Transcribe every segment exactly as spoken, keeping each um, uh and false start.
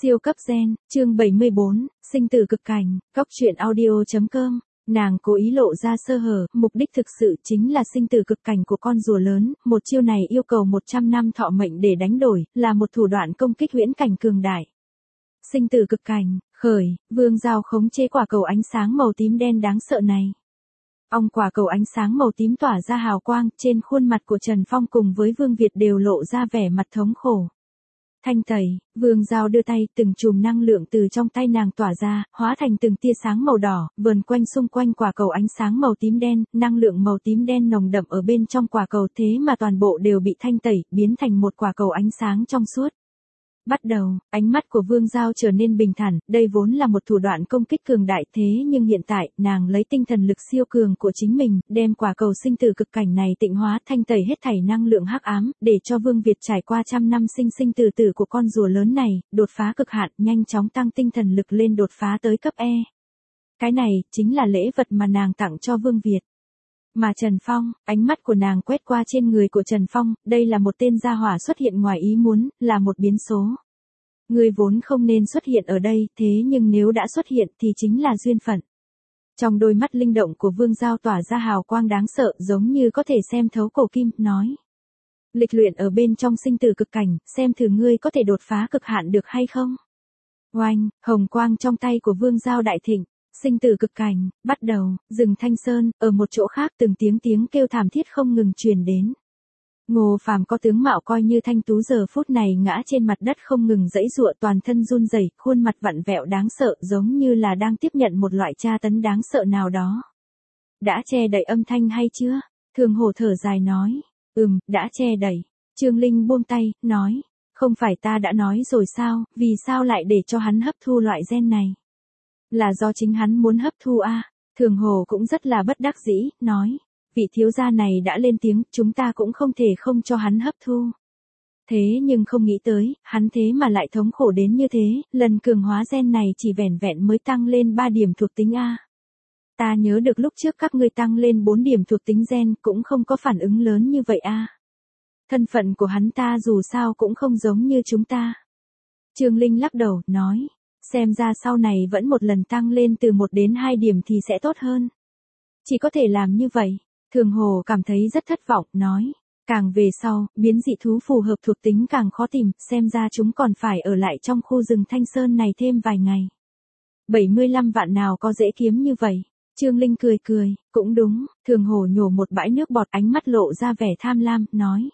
Siêu cấp gen, chương bảy mươi bốn, sinh tử cực cảnh, góc truyện audio.com. Nàng cố ý lộ ra sơ hở, mục đích thực sự chính là sinh tử cực cảnh của con rùa lớn, một chiêu này yêu cầu một trăm năm thọ mệnh để đánh đổi, là một thủ đoạn công kích huyễn cảnh cường đại. Sinh tử cực cảnh, khởi, Vương Giao khống chế quả cầu ánh sáng màu tím đen đáng sợ này. Ong quả cầu ánh sáng màu tím tỏa ra hào quang, trên khuôn mặt của Trần Phong cùng với Vương Việt đều lộ ra vẻ mặt thống khổ. Thanh tẩy, Vương Giao đưa tay, từng chùm năng lượng từ trong tay nàng tỏa ra, hóa thành từng tia sáng màu đỏ, vờn quanh xung quanh quả cầu ánh sáng màu tím đen, năng lượng màu tím đen nồng đậm ở bên trong quả cầu thế mà toàn bộ đều bị thanh tẩy, biến thành một quả cầu ánh sáng trong suốt. Bắt đầu, ánh mắt của Vương Giao trở nên bình thản, đây vốn là một thủ đoạn công kích cường đại thế nhưng hiện tại, nàng lấy tinh thần lực siêu cường của chính mình, đem quả cầu sinh tử cực cảnh này tịnh hóa thanh tẩy hết thảy năng lượng hắc ám, để cho Vương Việt trải qua trăm năm sinh sinh tử tử của con rùa lớn này, đột phá cực hạn, nhanh chóng tăng tinh thần lực lên đột phá tới cấp E. Cái này, chính là lễ vật mà nàng tặng cho Vương Việt. Mà Trần Phong, ánh mắt của nàng quét qua trên người của Trần Phong, đây là một tên gia hỏa xuất hiện ngoài ý muốn, là một biến số. Người vốn không nên xuất hiện ở đây, thế nhưng nếu đã xuất hiện thì chính là duyên phận. Trong đôi mắt linh động của Vương Giao tỏa ra hào quang đáng sợ giống như có thể xem thấu cổ kim, nói. Lịch luyện ở bên trong sinh tử cực cảnh, xem thử ngươi có thể đột phá cực hạn được hay không. Oanh, hồng quang trong tay của Vương Giao đại thịnh. Sinh tử cực cảnh, bắt đầu, rừng Thanh Sơn, ở một chỗ khác từng tiếng tiếng kêu thảm thiết không ngừng truyền đến. Ngô Phàm có tướng mạo coi như thanh tú giờ phút này ngã trên mặt đất không ngừng giãy giụa toàn thân run rẩy, khuôn mặt vặn vẹo đáng sợ giống như là đang tiếp nhận một loại tra tấn đáng sợ nào đó. Đã che đậy âm thanh hay chưa? Thường Hổ thở dài nói. Ừm, đã che đậy. Trương Linh buông tay, nói. Không phải ta đã nói rồi sao, vì sao lại để cho hắn hấp thu loại gen này? Là do chính hắn muốn hấp thu a. À? Thường Hồ cũng rất là bất đắc dĩ, nói, vị thiếu gia này đã lên tiếng, chúng ta cũng không thể không cho hắn hấp thu. Thế nhưng không nghĩ tới, hắn thế mà lại thống khổ đến như thế, lần cường hóa gen này chỉ vẻn vẹn mới tăng lên ba điểm thuộc tính A. Ta nhớ được lúc trước các ngươi tăng lên bốn điểm thuộc tính gen cũng không có phản ứng lớn như vậy A. Thân phận của hắn ta dù sao cũng không giống như chúng ta. Trương Linh lắc đầu, nói. Xem ra sau này vẫn một lần tăng lên từ một đến hai điểm thì sẽ tốt hơn. Chỉ có thể làm như vậy. Thường Hồ cảm thấy rất thất vọng, nói. Càng về sau, biến dị thú phù hợp thuộc tính càng khó tìm, xem ra chúng còn phải ở lại trong khu rừng Thanh Sơn này thêm vài ngày. bảy mươi lăm vạn nào có dễ kiếm như vậy. Trương Linh cười cười, cũng đúng, Thường Hồ nhổ một bãi nước bọt ánh mắt lộ ra vẻ tham lam, nói.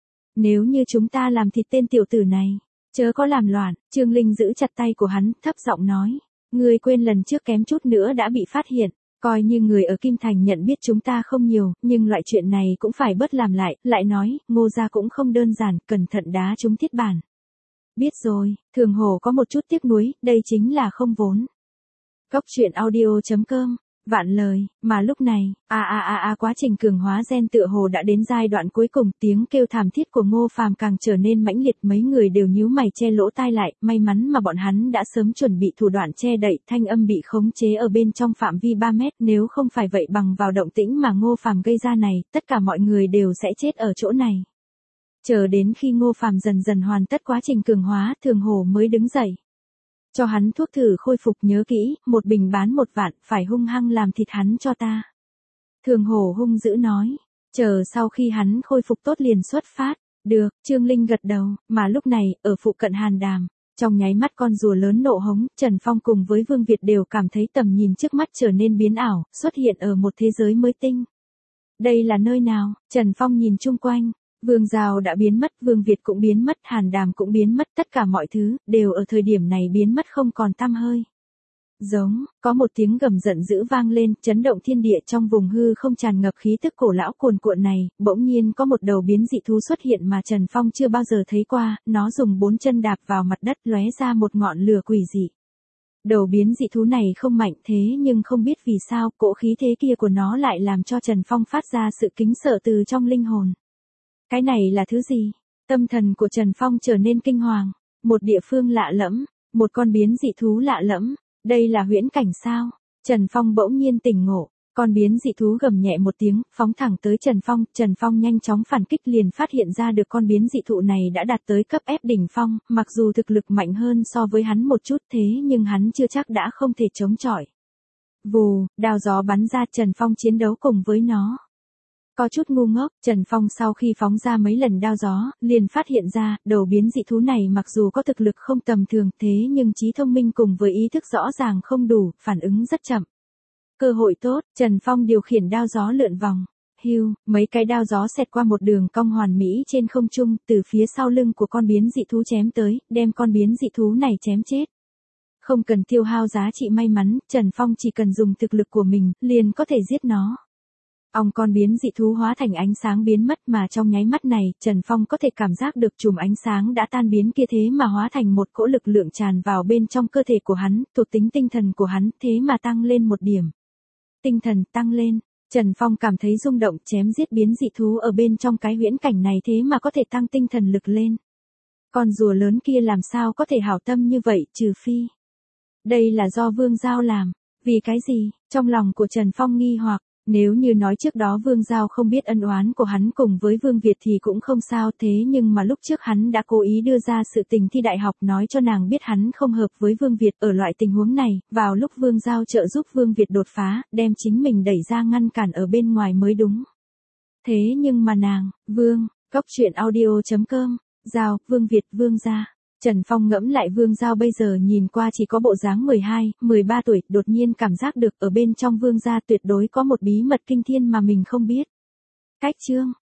Nếu như chúng ta làm thịt tên tiểu tử này. Chớ có làm loạn, Trương Linh giữ chặt tay của hắn, thấp giọng nói. Ngươi quên lần trước kém chút nữa đã bị phát hiện, coi như người ở Kim Thành nhận biết chúng ta không nhiều, nhưng loại chuyện này cũng phải bớt làm lại, lại nói, Ngô gia cũng không đơn giản, cẩn thận đá trúng thiết bản. Biết rồi, Thường Hồ có một chút tiếc nuối, đây chính là không vốn. Góc truyện audio.com. Vạn lời, mà lúc này, a a a a quá trình cường hóa gen tựa hồ đã đến giai đoạn cuối cùng, tiếng kêu thảm thiết của Ngô Phàm càng trở nên mãnh liệt, mấy người đều nhíu mày che lỗ tai lại, may mắn mà bọn hắn đã sớm chuẩn bị thủ đoạn che đậy, thanh âm bị khống chế ở bên trong phạm vi ba mét, nếu không phải vậy bằng vào động tĩnh mà Ngô Phàm gây ra này, tất cả mọi người đều sẽ chết ở chỗ này. Chờ đến khi Ngô Phàm dần dần hoàn tất quá trình cường hóa, Thường Hồ mới đứng dậy. Cho hắn thuốc thử khôi phục nhớ kỹ, một bình bán một vạn, phải hung hăng làm thịt hắn cho ta. Thường Hổ hung dữ nói, chờ sau khi hắn khôi phục tốt liền xuất phát, được, Trương Linh gật đầu, mà lúc này, ở phụ cận Hàn Đàm, trong nháy mắt con rùa lớn nộ hống, Trần Phong cùng với Vương Việt đều cảm thấy tầm nhìn trước mắt trở nên biến ảo, xuất hiện ở một thế giới mới tinh. Đây là nơi nào? Trần Phong nhìn chung quanh. Vương Giao đã biến mất, Vương Việt cũng biến mất, Hàn Đàm cũng biến mất, tất cả mọi thứ, đều ở thời điểm này biến mất không còn tăm hơi. Giống, có một tiếng gầm giận dữ vang lên, chấn động thiên địa trong vùng hư không tràn ngập khí tức cổ lão cuồn cuộn này, bỗng nhiên có một đầu biến dị thú xuất hiện mà Trần Phong chưa bao giờ thấy qua, nó dùng bốn chân đạp vào mặt đất lóe ra một ngọn lửa quỷ dị. Đầu biến dị thú này không mạnh thế nhưng không biết vì sao, cỗ khí thế kia của nó lại làm cho Trần Phong phát ra sự kính sợ từ trong linh hồn. Cái này là thứ gì? Tâm thần của Trần Phong trở nên kinh hoàng. Một địa phương lạ lẫm, một con biến dị thú lạ lẫm, đây là huyễn cảnh sao? Trần Phong bỗng nhiên tỉnh ngộ, Con biến dị thú gầm nhẹ một tiếng, phóng thẳng tới Trần Phong, Trần Phong nhanh chóng phản kích liền phát hiện ra được con biến dị thụ này đã đạt tới cấp ép đỉnh phong, mặc dù thực lực mạnh hơn so với hắn một chút thế nhưng hắn chưa chắc đã không thể chống chọi. Vù, đao gió bắn ra, Trần Phong chiến đấu cùng với nó. Có chút ngu ngốc, Trần Phong sau khi phóng ra mấy lần đao gió, liền phát hiện ra, đầu biến dị thú này mặc dù có thực lực không tầm thường thế nhưng trí thông minh cùng với ý thức rõ ràng không đủ, phản ứng rất chậm. Cơ hội tốt, Trần Phong điều khiển đao gió lượn vòng. Hưu, mấy cái đao gió xẹt qua một đường cong hoàn mỹ trên không trung, từ phía sau lưng của con biến dị thú chém tới, đem con biến dị thú này chém chết. Không cần tiêu hao giá trị may mắn, Trần Phong chỉ cần dùng thực lực của mình, liền có thể giết nó. Ong, con biến dị thú hóa thành ánh sáng biến mất mà trong nháy mắt này, Trần Phong có thể cảm giác được chùm ánh sáng đã tan biến kia thế mà hóa thành một cỗ lực lượng tràn vào bên trong cơ thể của hắn, thuộc tính tinh thần của hắn thế mà tăng lên một điểm. Tinh thần tăng lên, Trần Phong cảm thấy rung động, chém giết biến dị thú ở bên trong cái huyễn cảnh này thế mà có thể tăng tinh thần lực lên. Con rùa lớn kia làm sao có thể hảo tâm như vậy, trừ phi. Đây là do Vương Giao làm, vì cái gì, trong lòng của Trần Phong nghi hoặc. Nếu như nói trước đó Vương Giao không biết ân oán của hắn cùng với Vương Việt thì cũng không sao, thế nhưng mà lúc trước hắn đã cố ý đưa ra sự tình thi đại học nói cho nàng biết hắn không hợp với Vương Việt. Ở loại tình huống này, vào lúc Vương Giao trợ giúp Vương Việt đột phá, đem chính mình đẩy ra ngăn cản ở bên ngoài mới đúng. Thế nhưng mà nàng, Vương, góc truyện audio chấm com, Giao, Vương Việt, Vương gia. Trần Phong ngẫm lại Vương Giao bây giờ nhìn qua chỉ có bộ dáng mười hai, mười ba tuổi, đột nhiên cảm giác được ở bên trong Vương gia tuyệt đối có một bí mật kinh thiên mà mình không biết. Cách chương